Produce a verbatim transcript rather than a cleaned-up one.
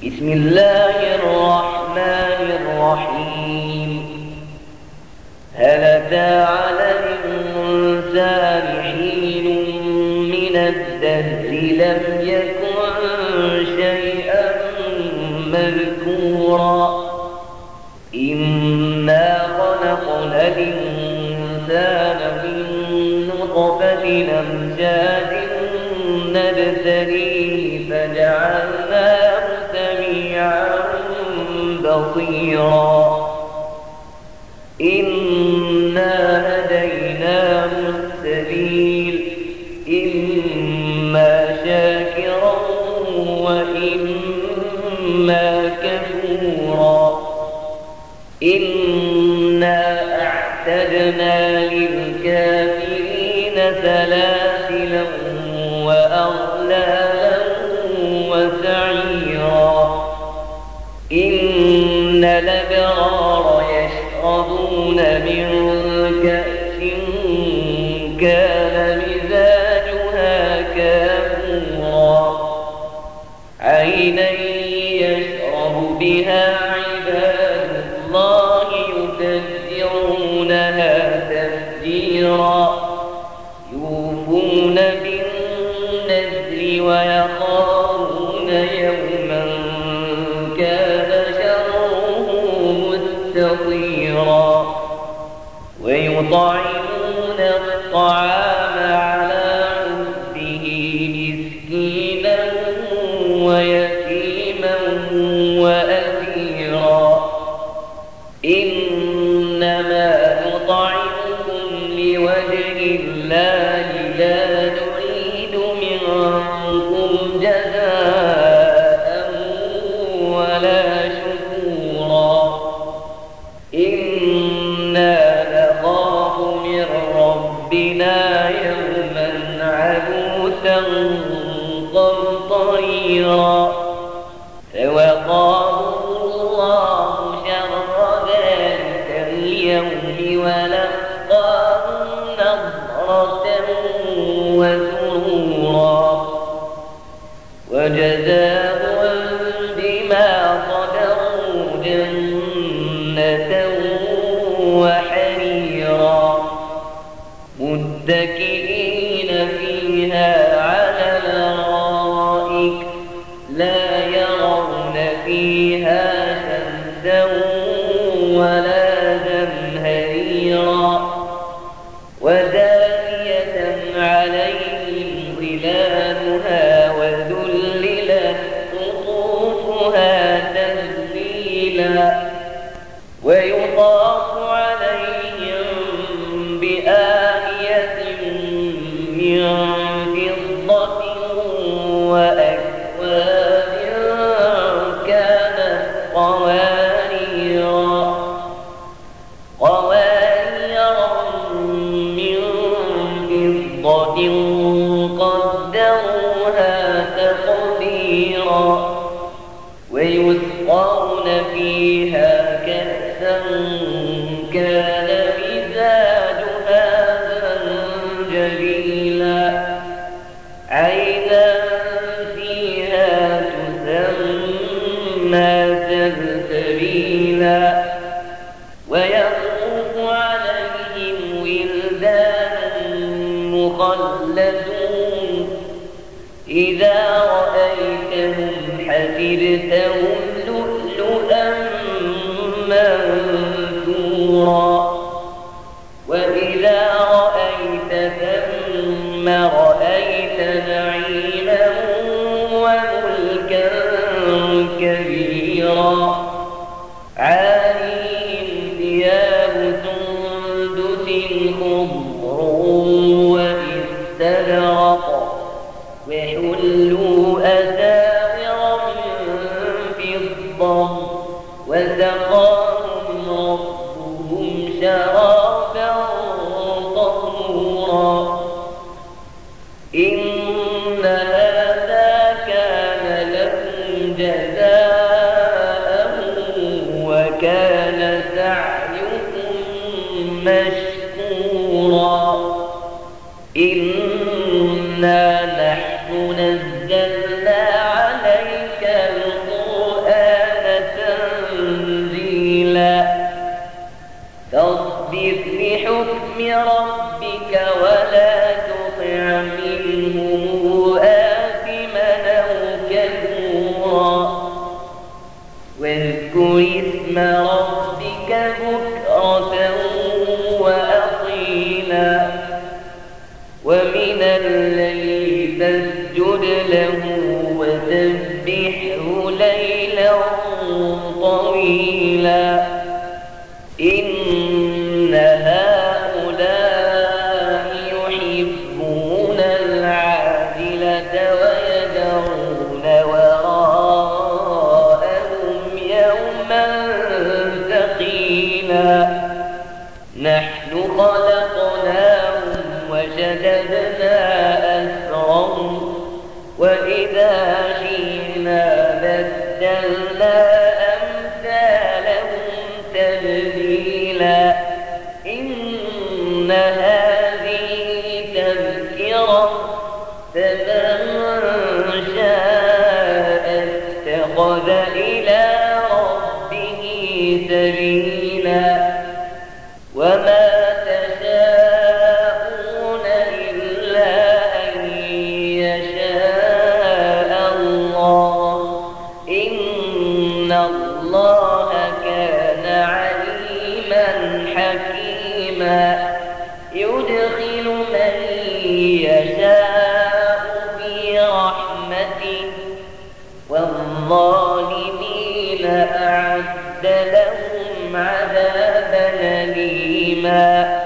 بسم الله الرحمن الرحيم. هل أتى على الإنسان حين من الدهر لم يكن شيئا مذكورا إنا خلقنا الإنسان من نطفة أمشاج نبتليه فجعلناه سميعا بصيرا إنا هديناه السبيل إما شاكرا وإما كفورا إنا أعتدنا للكافرين سلاسلا وأغلالا وسعيرا إن الأبرار يشربون من كأس كان مزاجها كافورا عينا يشرب بها عباد الله يفجرونها تفجيرا يوفون بالنذر ويخافون يوما كان شره مستطيرا ويطعمون الطعام على حبه مسكينا ويتيما وأسيرا إنما نطعمكم لوجه الله لا نريد منكم جزاء ولا شكورا إنا نخاف من ربنا يوما عبوسا قمطريرا فوقاهم الله شر ذلك اليوم ولقاهم نضرة وسرورا وجزاهم بما صبروا جنة وحريرا متكئين فيها على الأرائك لا يرون فيها شمسا ولا زمهريرا ودانية عليهم ظلالها وذللت قطوفها تذليلا ويطاف عليهم بآنية من فضة وأكواب كانت قواريرا قواريرا من فضة قدروها تقديرا ويسقون فيها كأسا كان مزاجها زنجبيلا عينا فيها تسمى سلسبيلا ويطوف عليهم ولدان مخلدون إذا رأيتهم حسبتهم لؤلؤا منثورا وإذا رأيت ثم رأيت نعيما وملكا كبيرا عاليهم ثياب سندس خضر واستبرق وحلوا أساور من فضة وسقاهم ربهم شرابا طهورا إن هذا كان لكم جزاء وكان سعيكم مشكورا إنا نحن نزلنا عليك القرآن سبيلا طويلا إن هؤلاء يحبون العاجلة ويدعون وراءهم يوما ثقيلا نحن خلقناهم وشددنا أسرهم وإذا شئنا بدلنا أمثالهم تبديلا إن هذه تذكرة فمن شاء اتخذ إلى ربه سبيلا وما تشاءون إلا أن يشاء الله إن الله كان عليما حكيما يدخل من يشاء في رحمته والظالمين أعد لهم عذابا أليما